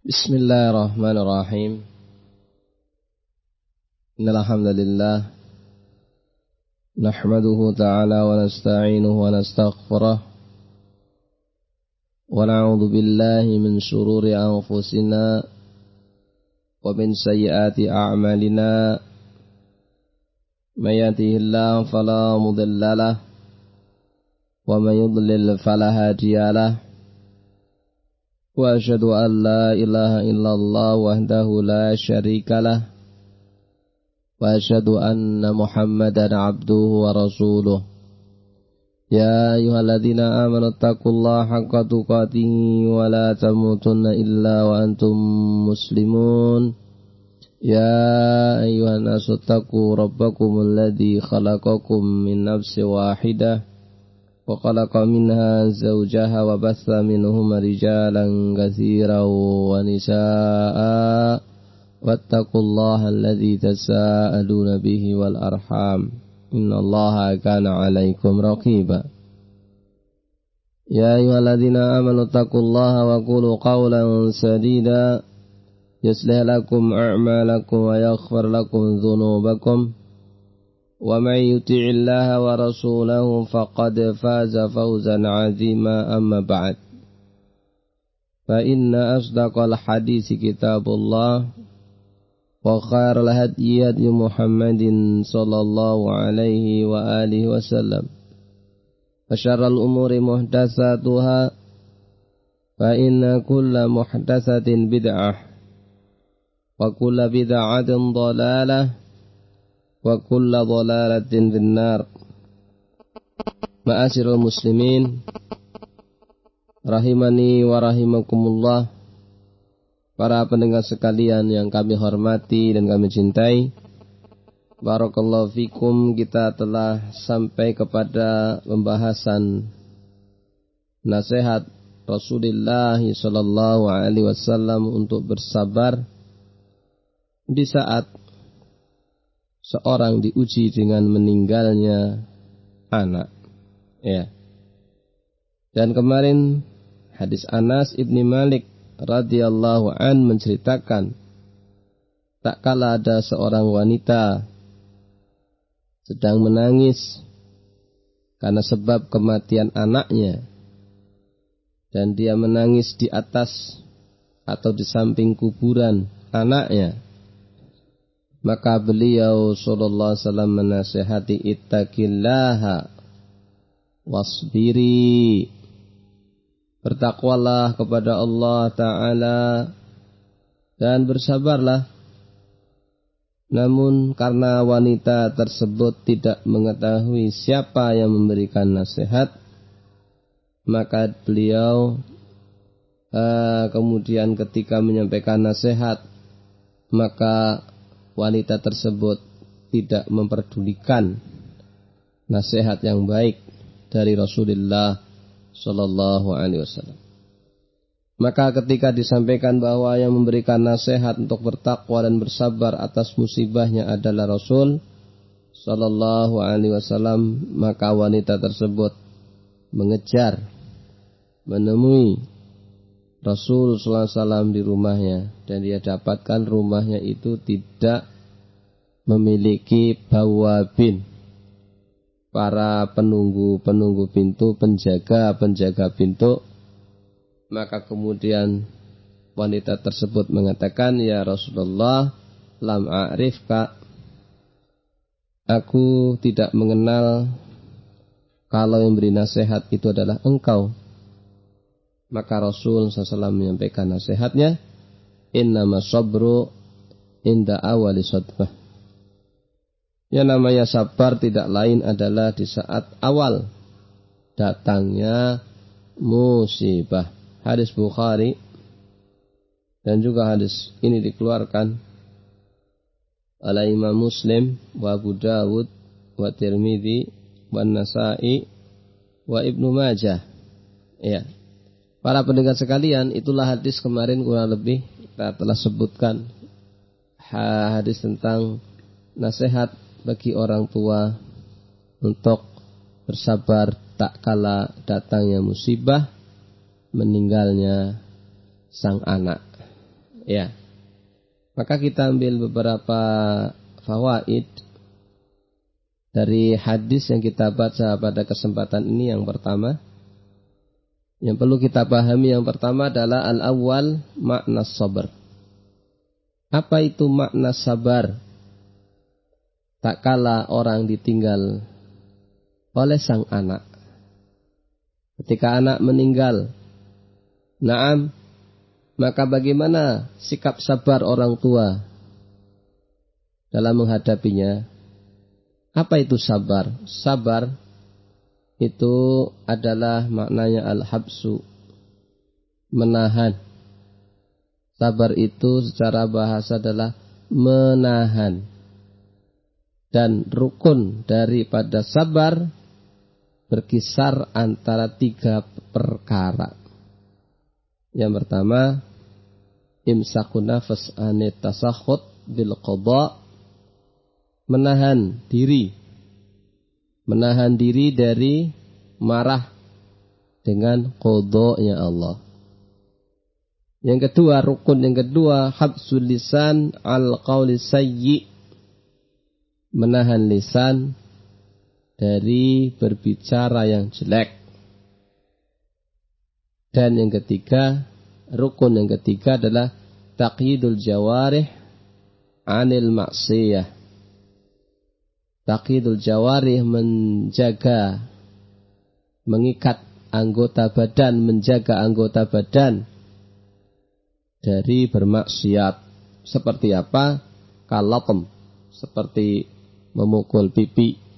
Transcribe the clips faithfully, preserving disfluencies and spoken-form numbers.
Bismillahirrahmanirrahim. Innal hamdalillah nahmaduhu ta'ala wa nasta'inuhu wa nastaghfiruh wa na'udzu billahi min shururi anfusina wa min sayyiati a'malina. May yahdihillahu fala mudilla lahu wa may yudlil fala hadiya lahu. Wa asyhadu an la ilaha illallah wahdahu la syarika lah wa asyhadu anna Muhammadan abduhu wa rasuluh. Ya ayyuhalladzina amanu taqullaha haqqa tuqatih wa la tamutunna illa wa antum muslimun. Ya ayyuhan nasu taqu rabbakumul ladzi khalaqakum min nafsin wahidah wa khalaqa minha zawjaha wa batha minhuma rijalan katsiran wa nisaa'a wattaqullaha alladzi tasaaluna bihi wal arham innallaha kana 'alaikum raqiba. Ya ayyuhalladzina amanu taqullaha wa qulu qawlan sadida yuslih lakum a'malakum wa yaghfir lakum dhunubakum wa may yuti'illaha wa rasulahu faqad faza fawzan 'azima. Amma ba'd, fa inna asdaqal hadisi kitabullah wa khairal hadyi hadyu Muhammadin sallallahu alaihi wa alihi wasallam wa syarral umuri muhdatsatuha fa inna kulla muhdatsatin bid'ah wa kulla bid'atin dhalalah wa kulla dhalalatin finnar. Ma'asyiral muslimin rahimani wa rahimakumullah, para pendengar sekalian yang kami hormati dan kami cintai, barakallahu fikum. Kita telah sampai kepada pembahasan nasihat Rasulullah sallallahu alaihi wasallam untuk bersabar di saat seorang diuji dengan meninggalnya anak. Ya. Dan kemarin hadis Anas ibni Malik radhiyallahu an menceritakan, tak kala ada seorang wanita sedang menangis karena sebab kematian anaknya, dan dia menangis di atas atau di samping kuburan anaknya. Maka beliau sallallahu alaihi wasallam menasihati, ittaqillaha wasbiri, bertakwalah kepada Allah Ta'ala dan bersabarlah. Namun karena wanita tersebut tidak mengetahui siapa yang memberikan nasihat, maka beliau uh, kemudian ketika menyampaikan nasihat, maka wanita tersebut tidak memperdulikan nasihat yang baik dari Rasulullah sallallahu alaihi wasallam. Maka ketika disampaikan bahwa yang memberikan nasihat untuk bertakwa dan bersabar atas musibahnya adalah Rasul sallallahu alaihi wasallam, maka wanita tersebut mengejar menemui Rasul sallallahu alaihi wasallam di rumahnya, dan dia dapatkan rumahnya itu tidak memiliki bawabin, para penunggu-penunggu pintu, penjaga-penjaga pintu. Maka kemudian wanita tersebut mengatakan, ya Rasulullah, lam a'rifka, aku tidak mengenal kalau yang beri nasihat itu adalah engkau. Maka Rasul sallallahu alaihi wasallam menyampaikan nasihatnya, innama sabru inda awali sadfah. Yang namanya sabar tidak lain adalah di saat awal datangnya musibah. Hadis Bukhari, dan juga hadis ini dikeluarkan oleh Imam Muslim wa Abu Dawud wa Tirmidzi wa Nasa'i wa Ibnu Majah. Ya. Para pendengar sekalian, itulah hadis kemarin kurang lebih kita telah sebutkan hadis tentang nasihat bagi orang tua untuk bersabar tak kala datangnya musibah, meninggalnya sang anak. Ya. Maka kita ambil beberapa fawaid dari hadis yang kita baca pada kesempatan ini. Yang pertama, yang perlu kita pahami yang pertama adalah al-awwal makna sabar. Apa itu makna sabar? Tak kala orang ditinggal oleh sang anak. Ketika anak meninggal, na'am, maka bagaimana sikap sabar orang tua dalam menghadapinya? Apa itu sabar? Sabar itu adalah maknanya al-habsu, menahan. Sabar itu secara bahasa adalah menahan. Dan rukun daripada sabar berkisar antara tiga perkara. Yang pertama, imsakun nafas anit tasakhut bil qada, menahan diri. Menahan diri dari marah dengan qadanya Allah. Yang kedua, rukun yang kedua, habsul lisan al qauli sayyi, menahan lisan dari berbicara yang jelek. Dan yang ketiga, rukun yang ketiga adalah taqyidul jawarih anil maksiyah. Taqyidul jawarih, menjaga, mengikat anggota badan, menjaga anggota badan dari bermaksiat. Seperti apa? Kalatem, seperti memukul pipi.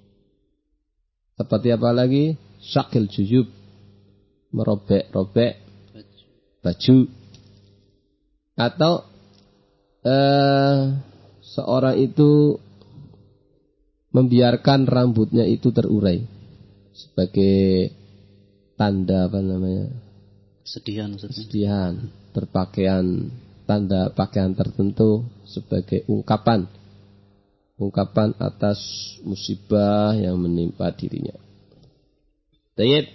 Seperti apa lagi? Syakil juyub, merobek-robek baju. Atau eh, seorang itu membiarkan rambutnya itu terurai sebagai tanda apa namanya? Kesedihan. Kesedihan, berpakaian, tanda pakaian tertentu sebagai ungkapan ungkapan atas musibah yang menimpa dirinya. Baik.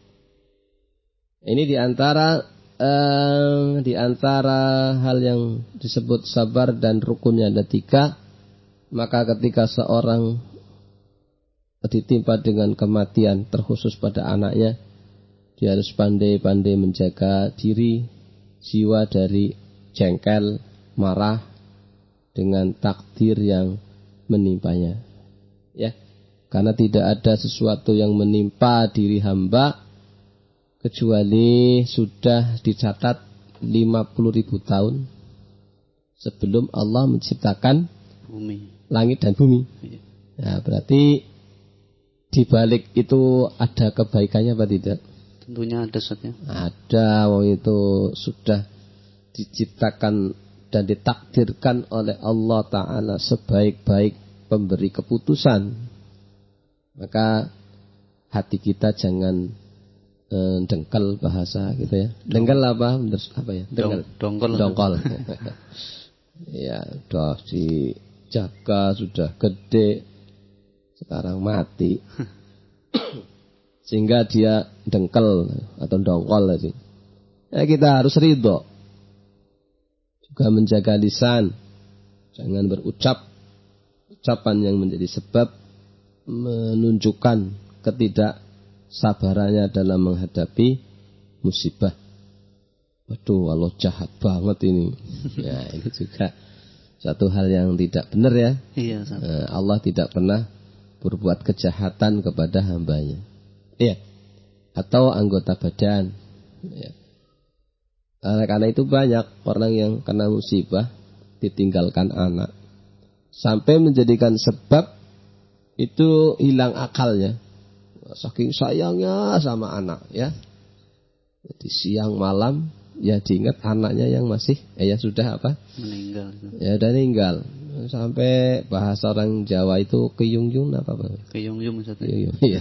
Ini diantara eh, diantara hal yang disebut sabar dan rukunnya ada tiga. Maka ketika seorang ditimpa dengan kematian, terkhusus pada anaknya, dia harus pandai-pandai menjaga diri, jiwa dari jengkel, marah dengan takdir yang menimpanya. Ya, karena tidak ada sesuatu yang menimpa diri hamba kecuali sudah dicatat lima puluh ribu tahun sebelum Allah menciptakan bumi, langit dan bumi. Nah, berarti di balik itu ada kebaikannya apa tidak? Tentunya ada, Ustaz, ya. Ada, wong itu sudah diciptakan dan ditakdirkan oleh Allah Ta'ala sebaik-baik pemberi keputusan. Maka hati kita jangan eh, dengkel bahasa gitu ya. Dengkel apa? Apa ya? Dengkel. Dongkol. Dongkol. Ya, sudah dijaga, sudah gede, sekarang mati. Sehingga dia dengkel atau dongkol aja. Ya, kita harus ridho. Juga menjaga lisan. Jangan berucap ucapan yang menjadi sebab menunjukkan ketidaksabarannya dalam menghadapi musibah. Waduh, Allah jahat banget ini. Ya, ini juga satu hal yang tidak benar ya. Iya, Allah tidak pernah berbuat kejahatan kepada hambanya. Iya. Atau anggota badan. Ya. Karena itu banyak orang yang kena musibah, ditinggalkan anak, sampai menjadikan sebab itu hilang akalnya. Saking sayangnya sama anak, ya. Jadi siang malam ya diingat anaknya yang masih eh ya sudah apa? Meninggal. Ya udah meninggal. Sampai bahasa orang Jawa itu keyung-yung apa Pak? Keyung-yung Ustaz. Iya.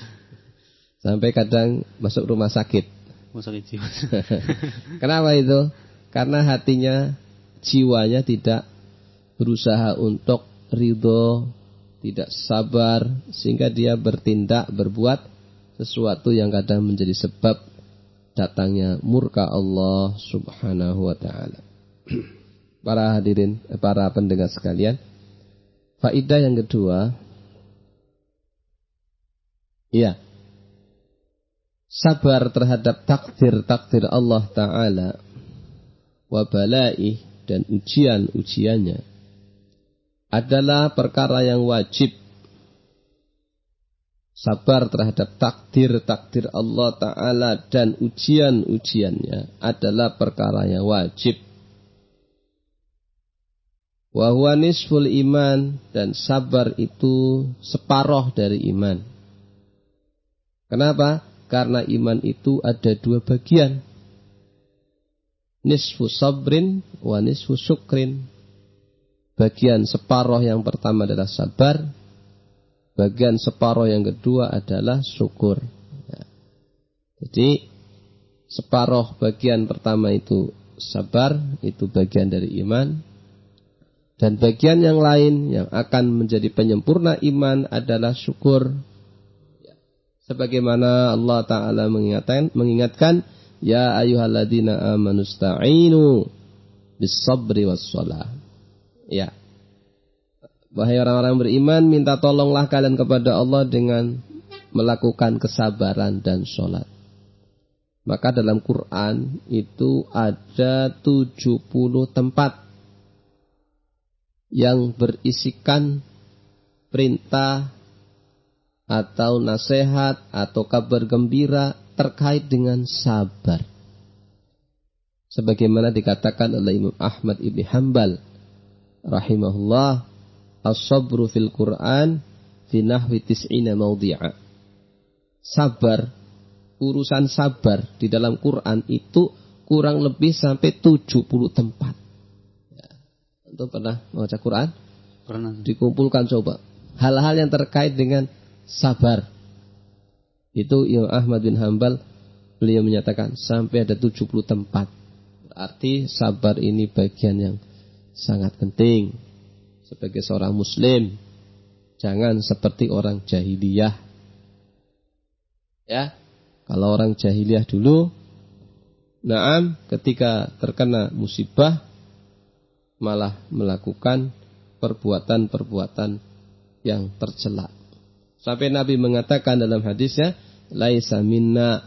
Sampai kadang masuk rumah sakit. Rumah sakit jiwa. Kenapa itu? Karena hatinya, jiwanya tidak berusaha untuk ridho, tidak sabar, sehingga dia bertindak, berbuat sesuatu yang kadang menjadi sebab datangnya murka Allah Subhanahu wa ta'ala. para hadirin, para pendengar sekalian, faedah yang kedua, ya, sabar terhadap takdir-takdir Allah Ta'ala wa balaih dan ujian-ujiannya adalah perkara yang wajib. Sabar terhadap takdir-takdir Allah Ta'ala dan ujian-ujiannya adalah perkara yang wajib. Wa huwa nisful iman, dan sabar itu separuh dari iman. Kenapa? Karena iman itu ada dua bagian. Nisfu sabrin wa nisfu syukrin. Bagian separuh yang pertama adalah sabar. Bagian separuh yang kedua adalah syukur. Ya. Jadi separuh bagian pertama itu sabar, itu bagian dari iman. Dan bagian yang lain yang akan menjadi penyempurna iman adalah syukur. Ya. Sebagaimana Allah Ta'ala mengingatkan, mengingatkan ya ayyuhalladzina amanu sta'inu bis-sabri was-shalah. Ya. Wahai orang-orang beriman, minta tolonglah kalian kepada Allah dengan melakukan kesabaran dan sholat. Maka dalam Quran itu ada tujuh puluh tempat yang berisikan perintah atau nasihat atau kabar gembira terkait dengan sabar. Sebagaimana dikatakan oleh Imam Ahmad ibn Hanbal rahimahullah, as-sabru fil Quran fi nahwi tis'ina mawdi'a. Sabar, urusan sabar di dalam Quran itu kurang lebih sampai tujuh puluh tempat. Untuk pernah membaca Quran? Pernah. Dikumpulkan coba hal-hal yang terkait dengan sabar. Itu Imam Ahmad bin Hanbal, beliau menyatakan sampai ada tujuh puluh tempat. Berarti sabar ini bagian yang sangat penting. Sebagai seorang muslim, jangan seperti orang jahiliyah. Ya, kalau orang jahiliyah dulu, naam, ketika terkena musibah malah melakukan perbuatan-perbuatan yang tercela. Sampai Nabi mengatakan dalam hadisnya, laisa minna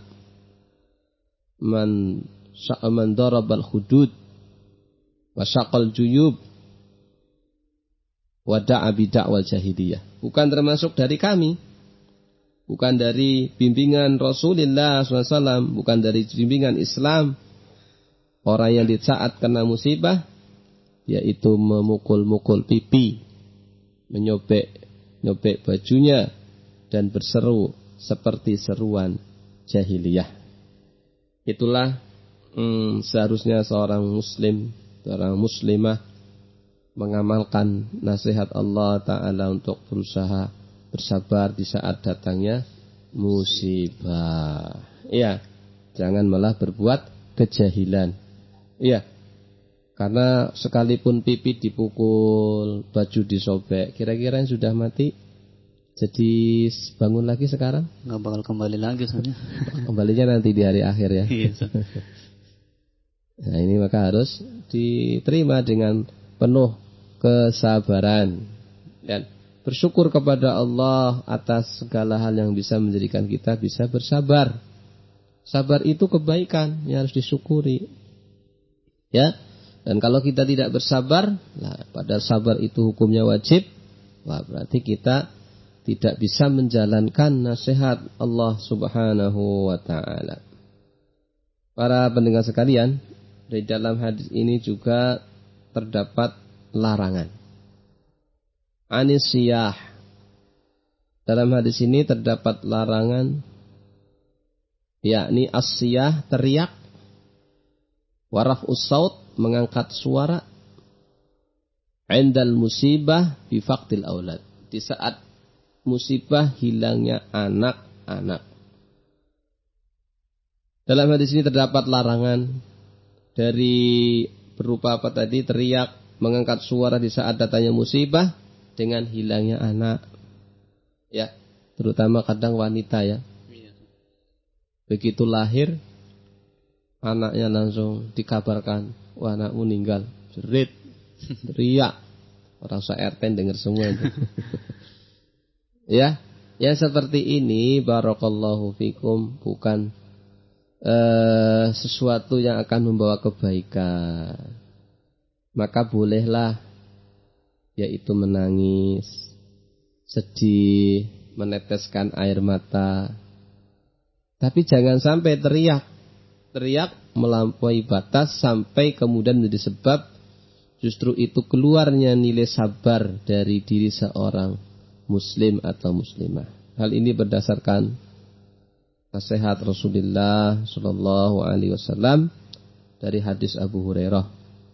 man man darabal hudud wa syaqal juyub wa da'a bi da'wal jahiliyah. Bukan termasuk dari kami, bukan dari bimbingan Rasulullah shallallahu alaihi wasallam, bukan dari bimbingan Islam. Orang yang di saat kena musibah yaitu memukul-mukul pipi, menyobek nyobek bajunya, dan berseru seperti seruan jahiliyah. Itulah hmm, seharusnya seorang muslim, seorang muslimah mengamalkan nasihat Allah Ta'ala untuk berusaha bersabar di saat datangnya musibah. Iya, jangan malah berbuat kejahilan. Iya. Karena sekalipun pipi dipukul, baju disobek, kira-kira yang sudah mati jadi bangun lagi sekarang? Nggak bakal kembali lagi soalnya. Kembalinya nanti di hari akhir ya. Iya. Nah ini maka harus diterima dengan penuh kesabaran dan bersyukur kepada Allah atas segala hal yang bisa menjadikan kita bisa bersabar. Sabar itu kebaikan yang harus disyukuri. Ya. Dan kalau kita tidak bersabar, nah, pada sabar itu hukumnya wajib, wah, berarti kita tidak bisa menjalankan nasihat Allah Subhanahu wa Ta'ala. Para pendengar sekalian, di dalam hadis ini juga terdapat larangan. Anisiyah. Dalam hadis ini terdapat larangan, yakni asyiyah, teriak, waraf'us saut, mengangkat suara, indal musibah bifaqdil aulad, di saat musibah hilangnya anak-anak. Dalam hadis ini terdapat larangan dari berupa apa tadi, teriak, mengangkat suara di saat datangnya musibah dengan hilangnya anak. Ya, terutama kadang wanita ya. Begitu lahir anaknya langsung dikabarkan, wah anakmu meninggal, jerit, teriak, orang se-R T dengar semua itu. Ya, yang seperti ini barakallahu fikum bukan uh, sesuatu yang akan membawa kebaikan. Maka bolehlah yaitu menangis, sedih, meneteskan air mata. Tapi jangan sampai teriak. Teriak melampaui batas sampai kemudian menjadi sebab justru itu keluarnya nilai sabar dari diri seorang muslim atau muslimah. Hal ini berdasarkan nasihat Rasulullah Shallallahu Alaihi Wasallam dari hadis Abu Hurairah.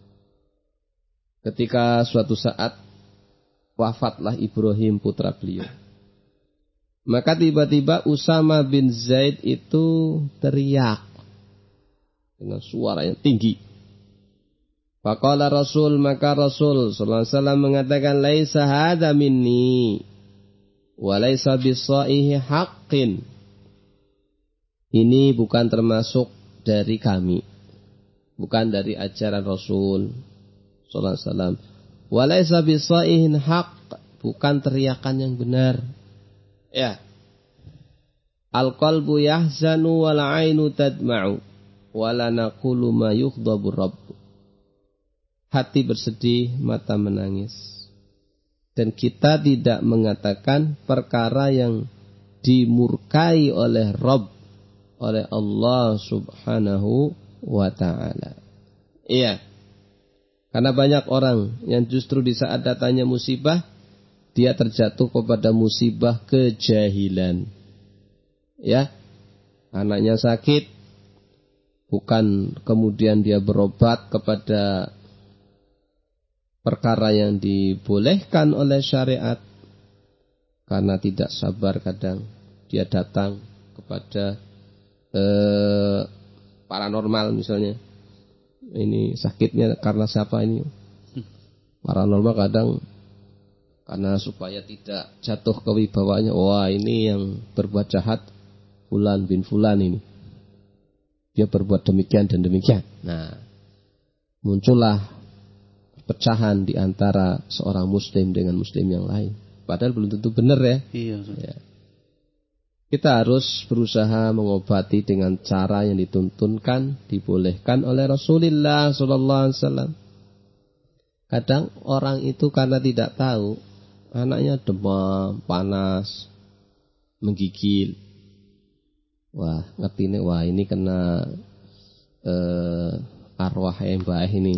Ketika suatu saat wafatlah Ibrahim putra beliau. Maka tiba-tiba Usama bin Zaid itu teriak dengan suara yang tinggi. Faqala Rasul, maka Rasul sallallahu alaihi wasallam mengatakan, laisa hadza minni wa laisa bisaihi haqqin. Ini bukan termasuk dari kami, bukan dari ajaran Rasul sallallahu alaihi wasallam. Wa laisa bisaihin haqq, bukan teriakan yang benar. Ya. Al-qalbu yahzanu wal 'ainu tadma'u wa la naqulu ma yughdabu rabb. Hati bersedih, mata menangis. Dan kita tidak mengatakan perkara yang dimurkai oleh Rabb, oleh Allah Subhanahu wa taala. Iya. Karena banyak orang yang justru di saat datangnya musibah dia terjatuh kepada musibah kejahilan. Ya. Anaknya sakit, bukan kemudian dia berobat kepada perkara yang dibolehkan oleh syariat. Karena tidak sabar kadang dia datang kepada eh, paranormal misalnya. Ini sakitnya karena siapa ini? Paranormal kadang karena supaya tidak jatuh kewibawaannya. Wah, ini yang berbuat jahat Fulan bin Fulan ini. Dia berbuat demikian dan demikian. Nah, muncullah pecahan di antara seorang muslim dengan muslim yang lain. Padahal belum tentu benar ya. Iya. Ya. Kita harus berusaha mengobati dengan cara yang dituntunkan, dibolehkan oleh Rasulullah sallallahu alaihi wasallam. Kadang orang itu karena tidak tahu, anaknya demam, panas, menggigil. Wah, ngerti nih, wah ini kena eh, arwah yang baik ini.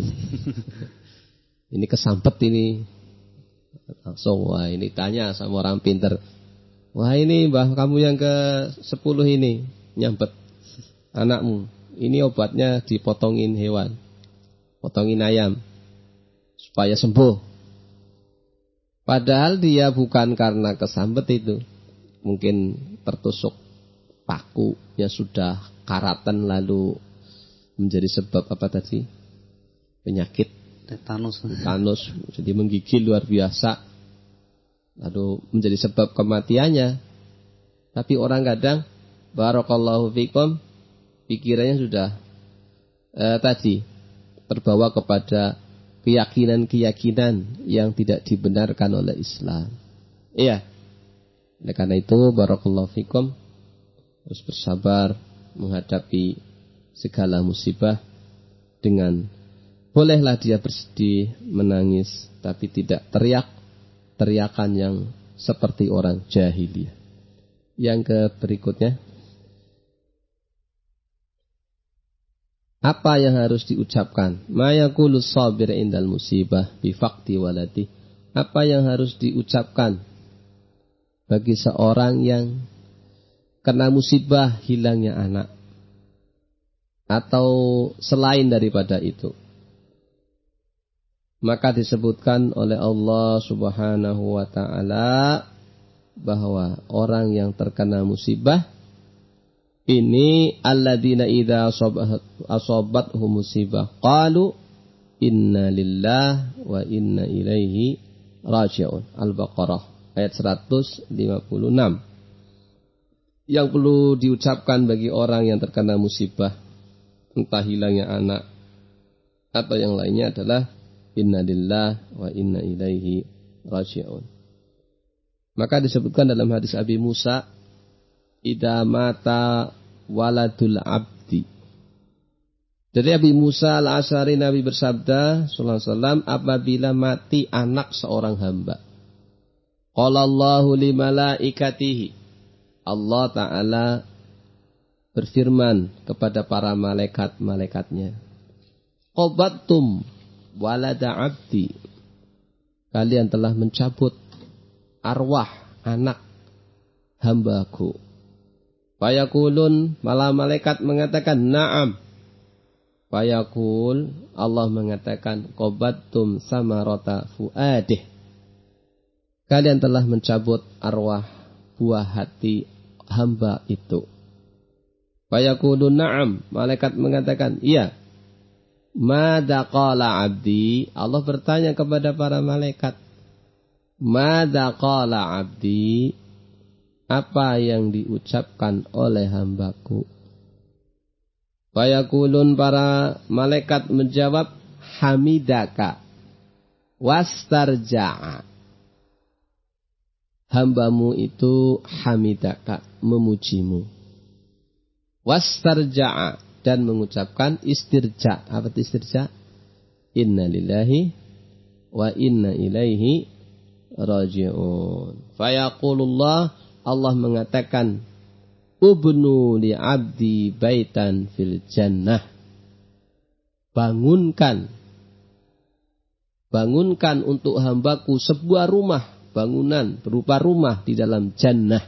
Ini kesampet ini. Langsung, wah ini tanya sama orang pinter. Wah ini mbah kamu yang ke sepuluh ini nyambet anakmu. Ini obatnya dipotongin hewan, potongin ayam supaya sembuh. Padahal dia bukan karena kesambet itu, mungkin tertusuk paku yang sudah karatan lalu menjadi sebab apa tadi? Penyakit tetanus. Tetanus jadi menggigil luar biasa. Lalu menjadi sebab kematiannya. Tapi orang kadang barakallahu fikum pikirannya sudah eh, tadi terbawa kepada keyakinan-keyakinan yang tidak dibenarkan oleh Islam. Iya. Oleh karena itu barakallahu fikum harus bersabar menghadapi segala musibah dengan bolehlah dia bersedih, menangis, tapi tidak teriak teriakan yang seperti orang jahiliyah. Yang ke berikutnya, apa yang harus diucapkan? Ma yaqulu sabir indal musibah bi faqdi waladi. Apa yang harus diucapkan bagi seorang yang kena musibah hilangnya anak atau selain daripada itu? Maka disebutkan oleh Allah Subhanahu wa taala bahwa orang yang terkena musibah ini alladzina idza asabathum musibah qalu inna lillahi wa inna ilaihi raji'un. Al-Baqarah ayat seratus lima puluh enam. Yang perlu diucapkan bagi orang yang terkena musibah, entah hilangnya anak atau yang lainnya adalah inna lillahi wa inna ilaihi raji'un. Maka disebutkan dalam hadis Abi Musa, idza mata waladul abdi. Dari Abi Musa al-Asy'ari, Nabi bersabda sallallahu alaihi wasallam, apabila mati anak seorang hamba, qala Allahu li malaikatihi, Allah Ta'ala berfirman kepada para malaikat-malaikatnya, qabattum walada abdi, kalian telah mencabut arwah anak hambaku. Fayaqulun, malah malaikat mengatakan na'am. Fayaqul, Allah mengatakan qabattum samarata fuadih, kalian telah mencabut arwah buah hati hamba itu. Fayaqulun na'am, malaikat mengatakan iya. Madza qala abdi, Allah bertanya kepada para malaikat, madza qala abdi, apa yang diucapkan oleh hambaku? Fayaqulun, para malaikat menjawab, hamidaka wastarja'a, hambamu itu hamidaka, memujimu, wastarja'a, dan mengucapkan istirja. Apa itu istirja? Inna lillahi wa inna ilaihi raji'un. Fayaqulullah, Allah mengatakan, ubnu li abdi baitan fil jannah, bangunkan bangunkan untuk hambaku sebuah rumah, bangunan berupa rumah di dalam jannah.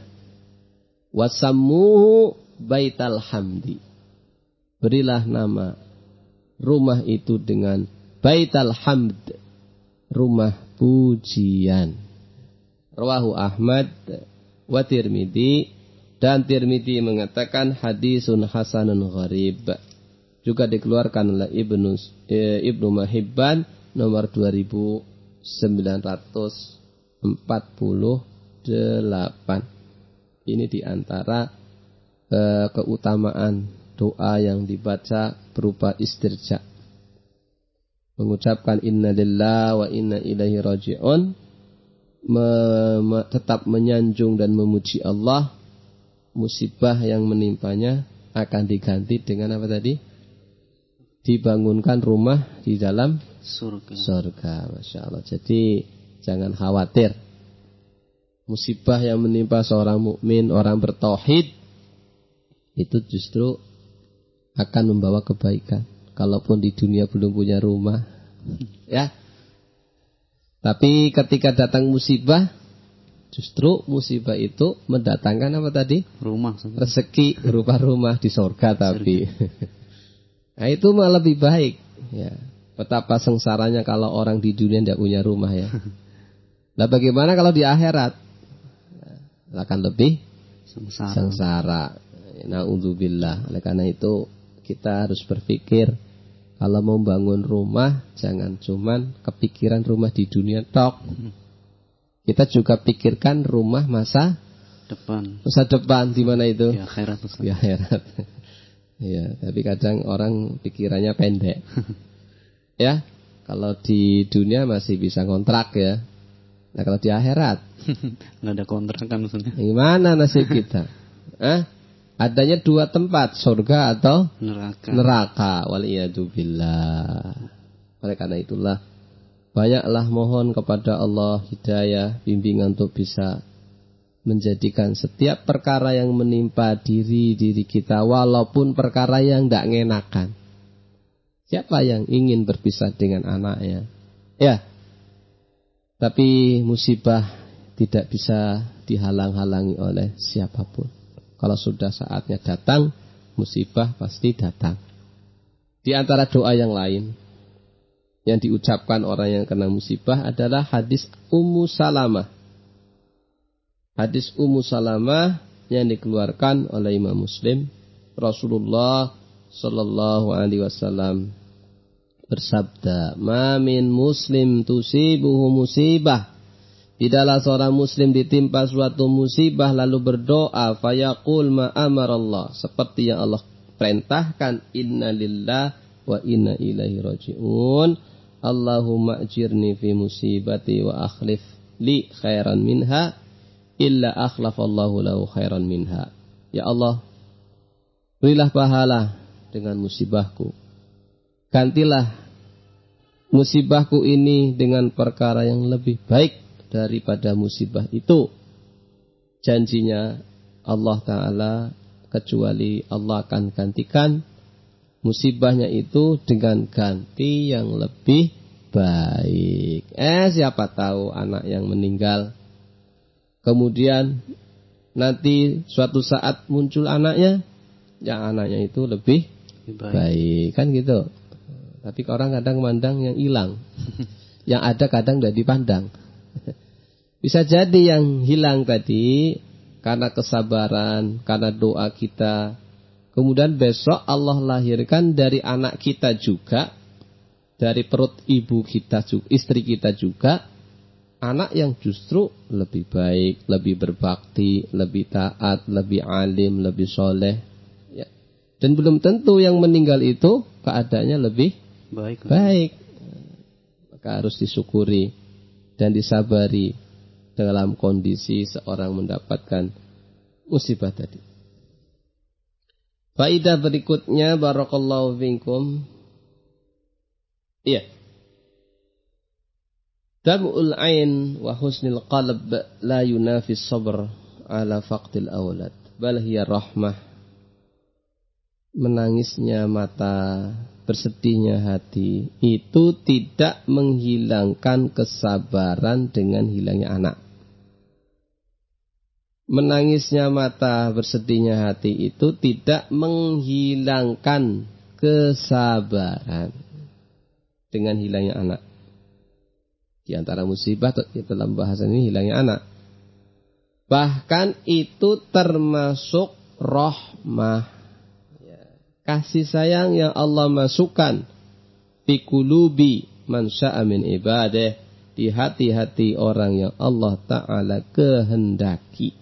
Wasammuhu baital hamdi, berilah nama rumah itu dengan baital hamd, rumah pujian. Rawahu Ahmad wa Tirmidzi, dan Tirmidzi mengatakan hadisun hasanun gharib. Juga dikeluarkan oleh Ibnu eh, Ibnu Mahibban nomor dua ribu sembilan ratus empat puluh delapan. Ini diantara eh, keutamaan doa yang dibaca berupa istirja. Mengucapkan inna lillahi wa inna ilaihi raji'un, me, me, tetap menyanjung dan memuji Allah, musibah yang menimpanya akan diganti dengan apa tadi? Dibangunkan rumah di dalam surga. Surga, Masya Allah. Jadi jangan khawatir. Musibah yang menimpa seorang mukmin, orang bertauhid, itu justru akan membawa kebaikan. Kalaupun di dunia belum punya rumah, ya. Tapi ketika datang musibah, justru musibah itu mendatangkan apa tadi? Rumah. Rezeki berupa rumah di surga tapi. Nah itu malah lebih baik. Ya. Betapa sengsaranya kalau orang di dunia tidak punya rumah ya. Nah bagaimana kalau di akhirat? Nah, akan lebih sengsara. sengsara. Na'udzubillah. Oleh karena itu kita harus berpikir, kalau mau bangun rumah jangan cuman kepikiran rumah di dunia tok. Kita juga pikirkan rumah masa depan. Masa depan di mana itu? Di akhirat. Di akhirat. Ya, tapi kadang orang pikirannya pendek. Ya, kalau di dunia masih bisa kontrak ya. Nah, kalau di akhirat nggak ada kontrak kan maksudnya. Gimana nasib kita? Hah? Adanya dua tempat, surga atau neraka. Neraka. Waliyadzubillah. Oleh karena itulah banyaklah mohon kepada Allah hidayah, bimbingan untuk bisa menjadikan setiap perkara yang menimpa diri diri kita, walaupun perkara yang tidak ngenakan. Siapa yang ingin berpisah dengan anaknya? Ya. Tapi musibah tidak bisa dihalang-halangi oleh siapapun. Kalau sudah saatnya datang, musibah pasti datang. Di antara doa yang lain yang diucapkan orang yang kena musibah adalah hadis Ummu Salamah. Hadis Ummu Salamah yang dikeluarkan oleh Imam Muslim. Rasulullah sallallahu alaihi wasallam bersabda, "Ma min muslim tusibuhu musibah." Tidaklah seorang muslim ditimpa suatu musibah lalu berdoa, fayaqul ma amarallah, seperti yang Allah perintahkan, inna lillahi wa inna ilaihi raji'un. Allahumma ajirni fi musibati wa akhlif li khairan minha illa akhlafallahu lahu khairan minha. Ya Allah, berilah pahala dengan musibahku. Gantilah musibahku ini dengan perkara yang lebih baik daripada musibah itu. Janjinya Allah Ta'ala, kecuali Allah akan gantikan musibahnya itu dengan ganti yang lebih baik. Eh siapa tahu anak yang meninggal, kemudian nanti suatu saat muncul anaknya, yang anaknya itu lebih baik, baik. Kan gitu. Tapi orang kadang mandang yang hilang, yang ada kadang tidak dipandang. Bisa jadi yang hilang tadi karena kesabaran, karena doa kita. Kemudian besok Allah lahirkan dari anak kita juga, dari perut ibu kita juga, istri kita juga, anak yang justru lebih baik, lebih berbakti, lebih taat, lebih alim, lebih soleh. Ya. Dan belum tentu yang meninggal itu keadaannya lebih baik. baik. Maka harus disyukuri dan disabari dalam kondisi seorang mendapatkan musibah tadi. Faidah berikutnya, barakallahu fiikum. Iya. Dam'ul ain wa husnil qalb la yunafi sabr ala faqdil awlad, bal hiya rahmah. Menangisnya mata, bersedihnya hati, itu tidak menghilangkan kesabaran dengan hilangnya anak. Menangisnya mata, bersedihnya hati itu tidak menghilangkan kesabaran dengan hilangnya anak. Di antara musibah dalam bahasan ini hilangnya anak. Bahkan itu termasuk rahmah. Ya. Kasih sayang yang Allah masukkan fi qulubi man syaa min ibadah, di hati-hati orang yang Allah Ta'ala kehendaki.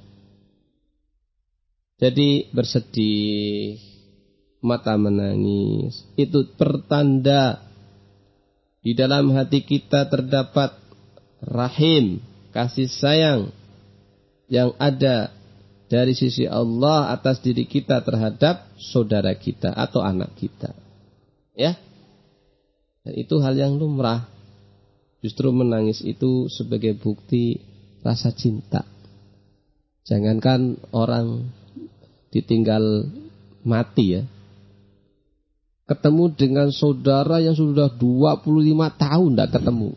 Jadi bersedih, mata menangis, itu pertanda di dalam hati kita terdapat rahim, kasih sayang yang ada dari sisi Allah atas diri kita terhadap saudara kita atau anak kita. Ya. Dan itu hal yang lumrah. Justru menangis itu sebagai bukti rasa cinta. Jangankan orang ditinggal mati ya, ketemu dengan saudara yang sudah dua puluh lima tahun tidak ketemu,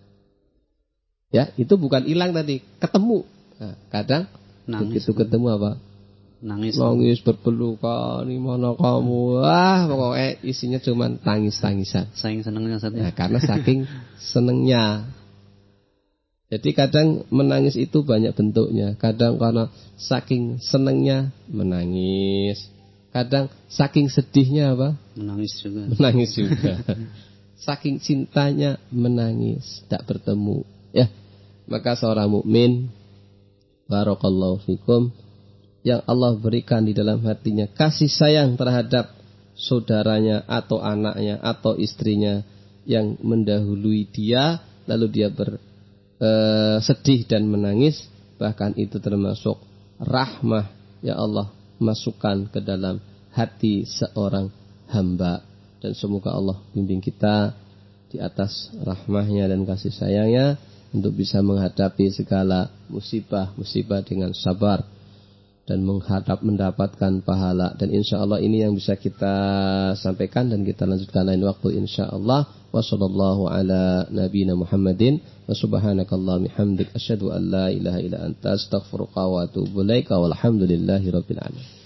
ya itu bukan hilang tadi, ketemu. Nah, kadang nangis, begitu ketemu apa? Nangis, nangis berpelukan, di mana kamu? Wah, pokoknya isinya cuma tangis-tangisan. Saking senengnya saatnya. Nah, karena saking senengnya. Jadi kadang menangis itu banyak bentuknya. Kadang karena saking senengnya menangis. Kadang saking sedihnya apa? Menangis juga. Menangis juga. Saking cintanya menangis, tidak bertemu. Ya, maka seorang mukmin, barakallahu fikum, yang Allah berikan di dalam hatinya kasih sayang terhadap saudaranya atau anaknya atau istrinya yang mendahului dia, lalu dia ber Uh, sedih dan menangis, bahkan itu termasuk rahmah yang Allah masukkan ke dalam hati seorang hamba. Dan semoga Allah bimbing kita di atas rahmahnya dan kasih sayangnya untuk bisa menghadapi segala musibah-musibah dengan sabar dan menghadap mendapatkan pahala. Dan insya Allah ini yang bisa kita sampaikan dan kita lanjutkan lain waktu insya Allah. Wa sallallahu ala nabiyina Muhammadin wa subhanakallahumma hamdik asyhadu an la ilaha illa anta astaghfiruka wa atubu ilaika walhamdulillahi rabbil alamin.